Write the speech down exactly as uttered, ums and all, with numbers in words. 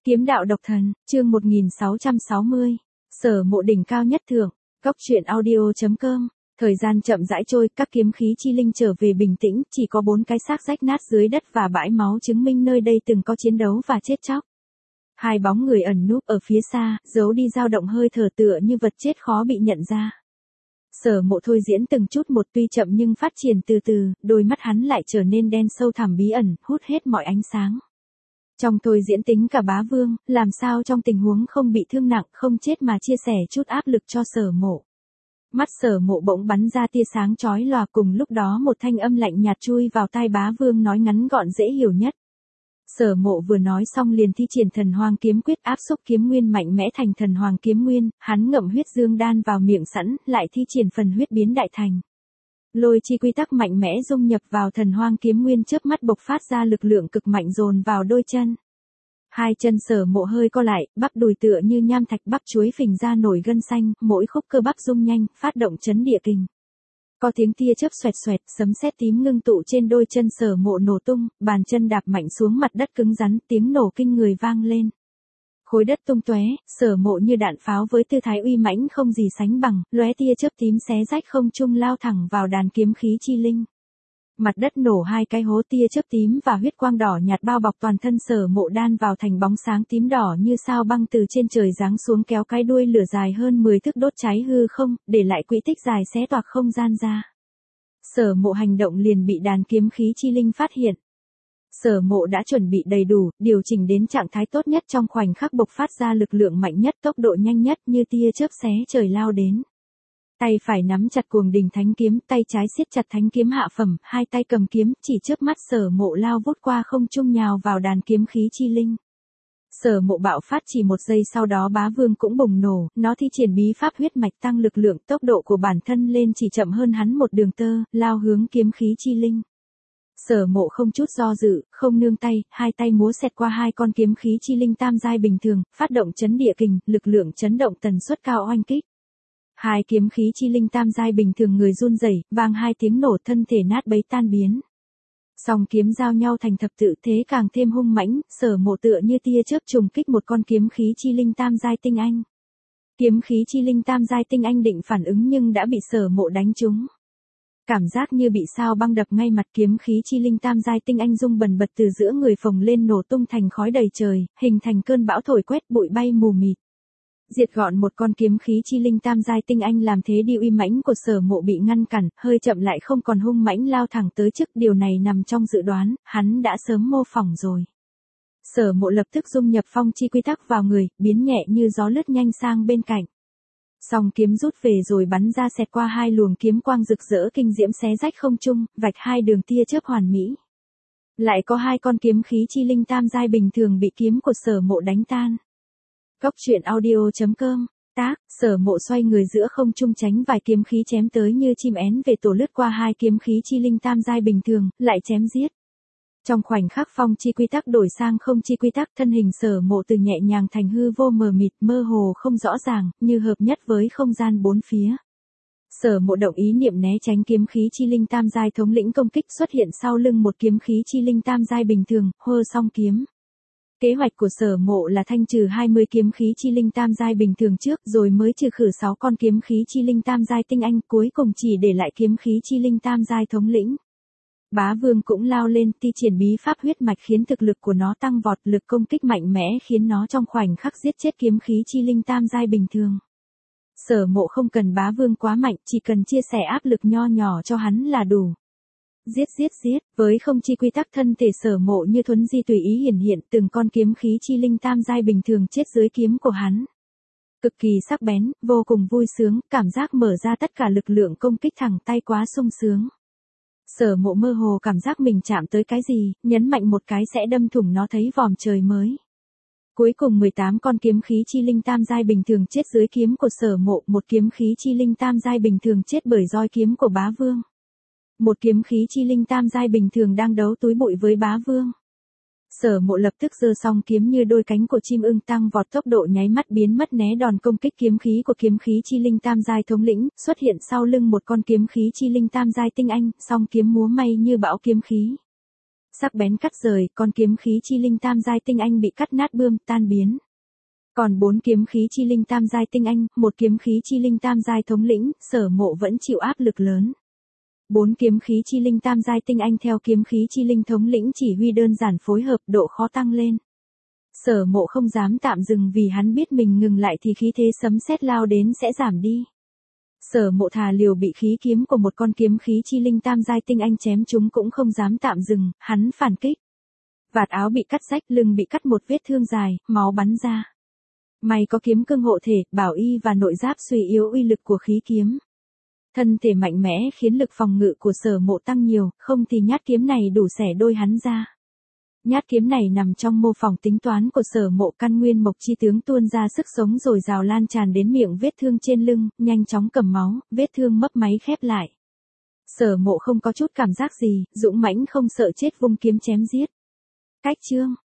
Kiếm đạo độc thần, chương một nghìn sáu trăm sáu mươi. Sở Mộ đỉnh cao nhất thượng. Góc truyện audio chấm com. Thời gian chậm rãi trôi, các kiếm khí chi linh trở về bình tĩnh, chỉ có bốn cái xác rách nát dưới đất và bãi máu chứng minh nơi đây từng có chiến đấu và chết chóc. Hai bóng người ẩn núp ở phía xa, giấu đi dao động hơi thở tựa như vật chết khó bị nhận ra. Sở Mộ thôi diễn từng chút một, tuy chậm nhưng phát triển từ từ, đôi mắt hắn lại trở nên đen sâu thẳm bí ẩn, hút hết mọi ánh sáng. Trong thôi diễn tính cả bá vương, làm sao trong tình huống không bị thương nặng, không chết mà chia sẻ chút áp lực cho Sở Mộ. Mắt Sở Mộ bỗng bắn ra tia sáng chói lòa, cùng lúc đó một thanh âm lạnh nhạt chui vào tai bá vương nói ngắn gọn dễ hiểu nhất. Sở Mộ vừa nói xong liền thi triển thần hoang kiếm quyết áp xúc kiếm nguyên mạnh mẽ thành thần hoàng kiếm nguyên, hắn ngậm huyết dương đan vào miệng sẵn, lại thi triển phần huyết biến đại thành. Lôi chi quy tắc mạnh mẽ dung nhập vào thần hoang kiếm nguyên, chớp mắt bộc phát ra lực lượng cực mạnh dồn vào đôi chân. Hai chân Sở Mộ hơi co lại, bắp đùi tựa như nham thạch, bắp chuối phình ra nổi gân xanh, mỗi khúc cơ bắp rung nhanh, phát động chấn địa kình. Có tiếng tia chớp xoẹt xoẹt, sấm sét tím ngưng tụ trên đôi chân Sở Mộ nổ tung, bàn chân đạp mạnh xuống mặt đất cứng rắn, tiếng nổ kinh người vang lên. Khối đất tung tóe, Sở Mộ như đạn pháo với tư thái uy mãnh không gì sánh bằng, lóe tia chớp tím xé rách không trung lao thẳng vào đàn kiếm khí chi linh. Mặt đất nổ hai cái hố, tia chớp tím và huyết quang đỏ nhạt bao bọc toàn thân Sở Mộ đan vào thành bóng sáng tím đỏ như sao băng từ trên trời giáng xuống, kéo cái đuôi lửa dài hơn mười thước đốt cháy hư không, để lại quỹ tích dài xé toạc không gian ra. Sở Mộ hành động liền bị đàn kiếm khí chi linh phát hiện. Sở Mộ đã chuẩn bị đầy đủ, điều chỉnh đến trạng thái tốt nhất, trong khoảnh khắc bộc phát ra lực lượng mạnh nhất, tốc độ nhanh nhất, như tia chớp xé trời lao đến. Tay phải nắm chặt cuồng đình thánh kiếm, tay trái siết chặt thánh kiếm hạ phẩm, hai tay cầm kiếm, chỉ chớp mắt Sở Mộ lao vút qua không trung nhào vào đàn kiếm khí chi linh. Sở Mộ bạo phát chỉ một giây sau đó bá vương cũng bùng nổ, nó thi triển bí pháp huyết mạch tăng lực lượng, tốc độ của bản thân lên chỉ chậm hơn hắn một đường tơ, lao hướng kiếm khí chi linh. Sở Mộ không chút do dự, không nương tay, hai tay múa xẹt qua hai con kiếm khí chi linh tam giai bình thường, phát động chấn địa kình, lực lượng chấn động tần suất cao oanh kích. Hai kiếm khí chi linh tam giai bình thường người run rẩy, vang hai tiếng nổ, thân thể nát bấy tan biến. Song kiếm giao nhau thành thập tự, thế càng thêm hung mãnh, Sở Mộ tựa như tia chớp trùng kích một con kiếm khí chi linh tam giai tinh anh. Kiếm khí chi linh tam giai tinh anh định phản ứng nhưng đã bị Sở Mộ đánh trúng. Cảm giác như bị sao băng đập ngay mặt, kiếm khí chi linh tam giai tinh anh rung bần bật từ giữa người phồng lên, nổ tung thành khói đầy trời, hình thành cơn bão thổi quét bụi bay mù mịt. Diệt gọn một con kiếm khí chi linh tam giai tinh anh, làm thế đi uy mãnh của Sở Mộ bị ngăn cản, hơi chậm lại không còn hung mãnh lao thẳng tới trước, điều này nằm trong dự đoán, hắn đã sớm mô phỏng rồi. Sở Mộ lập tức dung nhập phong chi quy tắc vào người, biến nhẹ như gió lướt nhanh sang bên cạnh. Song kiếm rút về rồi bắn ra xẹt qua hai luồng kiếm quang rực rỡ kinh diễm, xé rách không trung, vạch hai đường tia chớp hoàn mỹ. Lại có hai con kiếm khí chi linh tam giai bình thường bị kiếm của Sở Mộ đánh tan. Góc truyện audio chấm com. Tác, Sở Mộ xoay người giữa không trung tránh vài kiếm khí chém tới như chim én về tổ, lướt qua hai kiếm khí chi linh tam giai bình thường, lại chém giết. Trong khoảnh khắc phong chi quy tắc đổi sang không chi quy tắc, thân hình Sở Mộ từ nhẹ nhàng thành hư vô mờ mịt, mơ hồ không rõ ràng, như hợp nhất với không gian bốn phía. Sở Mộ động ý niệm né tránh kiếm khí chi linh tam giai thống lĩnh công kích, xuất hiện sau lưng một kiếm khí chi linh tam giai bình thường, hơ song kiếm. Kế hoạch của Sở Mộ là thanh trừ hai mươi kiếm khí chi linh tam giai bình thường trước, rồi mới trừ khử sáu con kiếm khí chi linh tam giai tinh anh, cuối cùng chỉ để lại kiếm khí chi linh tam giai thống lĩnh. Bá vương cũng lao lên, thi triển bí pháp huyết mạch khiến thực lực của nó tăng vọt, lực công kích mạnh mẽ khiến nó trong khoảnh khắc giết chết kiếm khí chi linh tam giai bình thường. Sở Mộ không cần bá vương quá mạnh, chỉ cần chia sẻ áp lực nho nhỏ cho hắn là đủ. Giết giết giết, với không chi quy tắc, thân thể Sở Mộ như thuấn di tùy ý hiển hiện, từng con kiếm khí chi linh tam giai bình thường chết dưới kiếm của hắn. Cực kỳ sắc bén, vô cùng vui sướng, cảm giác mở ra tất cả lực lượng công kích thẳng tay quá sung sướng. Sở Mộ mơ hồ cảm giác mình chạm tới cái gì, nhấn mạnh một cái sẽ đâm thủng nó thấy vòm trời mới. Cuối cùng mười tám con kiếm khí chi linh tam giai bình thường chết dưới kiếm của Sở Mộ, một kiếm khí chi linh tam giai bình thường chết bởi roi kiếm của bá vương. Một kiếm khí chi linh tam giai bình thường đang đấu túi bụi với bá vương. Sở Mộ lập tức giơ song kiếm như đôi cánh của chim ưng, tăng vọt tốc độ nháy mắt biến mất, né đòn công kích kiếm khí của kiếm khí chi linh tam giai thống lĩnh, xuất hiện sau lưng một con kiếm khí chi linh tam giai tinh anh, song kiếm múa may như bão kiếm khí. sắc bén cắt rời, con kiếm khí chi linh tam giai tinh anh bị cắt nát bươm, tan biến. Còn bốn kiếm khí chi linh tam giai tinh anh, một kiếm khí chi linh tam giai thống lĩnh, Sở Mộ vẫn chịu áp lực lớn. Bốn kiếm khí chi linh tam giai tinh anh theo kiếm khí chi linh thống lĩnh chỉ huy đơn giản phối hợp, độ khó tăng lên. Sở Mộ không dám tạm dừng vì hắn biết mình ngừng lại thì khí thế sấm sét lao đến sẽ giảm đi. Sở Mộ thà liều bị khí kiếm của một con kiếm khí chi linh tam giai tinh anh chém chúng cũng không dám tạm dừng, hắn phản kích. Vạt áo bị cắt rách, lưng bị cắt một vết thương dài, máu bắn ra. May có kiếm cương hộ thể, bảo y và nội giáp suy yếu uy lực của khí kiếm. Thân thể mạnh mẽ khiến lực phòng ngự của Sở Mộ tăng nhiều, không thì nhát kiếm này đủ xẻ đôi hắn ra. Nhát kiếm này nằm trong mô phỏng tính toán của Sở Mộ, căn nguyên mộc chi tướng tuôn ra sức sống rồi rào lan tràn đến miệng vết thương trên lưng, nhanh chóng cầm máu, vết thương mấp máy khép lại. Sở Mộ không có chút cảm giác gì, dũng mãnh không sợ chết vung kiếm chém giết. Cách chương